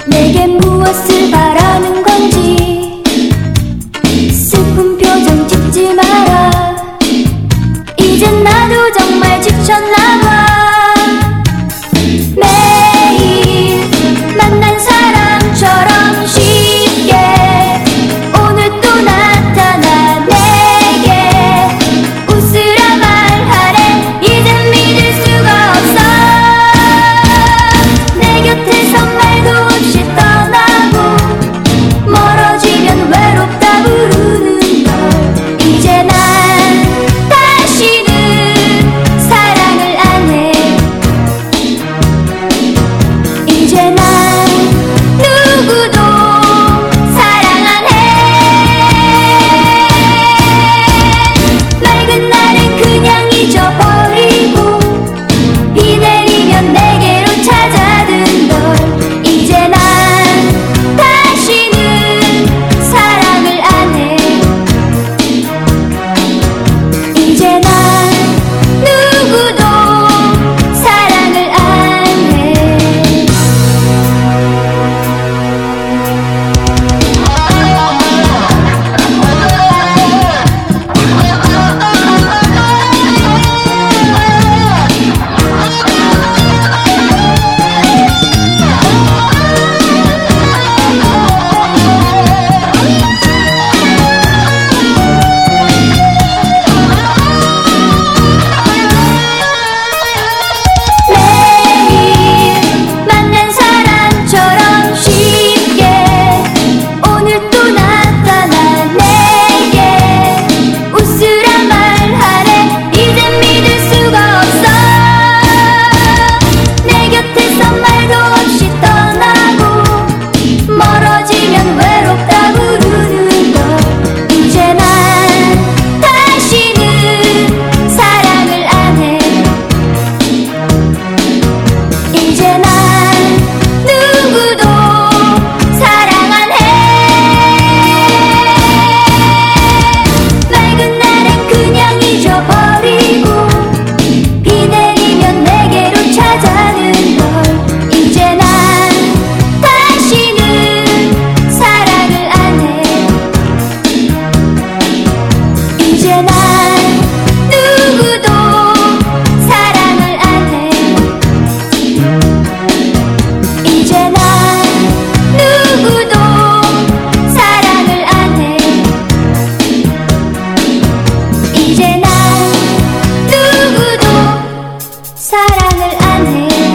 내게 무엇을 바라는 건지 슬픈 표정 짓지 마라. 이젠 나도 정말 지쳤나 봐. 매일 만난 사람처럼 쉽게 오늘 또 나타나 내게 웃으라 말하래. 이젠 믿을 수가 없어. 내 곁에서 말도 없이 떠나고 멀어지면 외롭다 부르는 걸. 이제 난 다시는 사랑을 안 해. 이제 난 누구도 사랑 안 해. 맑은 날은 그냥 잊어버리고 비 내리면 내게로 찾아든 걸. 이제 난 다시는 사랑을 안 해. 이제 난 누구도 사랑을 안 해. 매일 만난 사람처럼 쉽게 오늘 또 나타나 내게 웃으라 말하래. 이젠 믿을 수가 없어. 내 곁에서 말도 없이 떠나고 멀어지면 외롭다 부르는 걸. 이제 난 다시는 사랑을 안 해. 이제 난 누구도 사랑 안 해. 맑은 날엔 그냥 잊어버리고 비 내리면 내게로 찾아든 걸. 이제 난 다시는 사랑을 안 해. 이제 난 누구도 사랑을 안 해. 이제 난 누구도 사랑을 안 해. 이제 난 누구도 사랑을 안 해.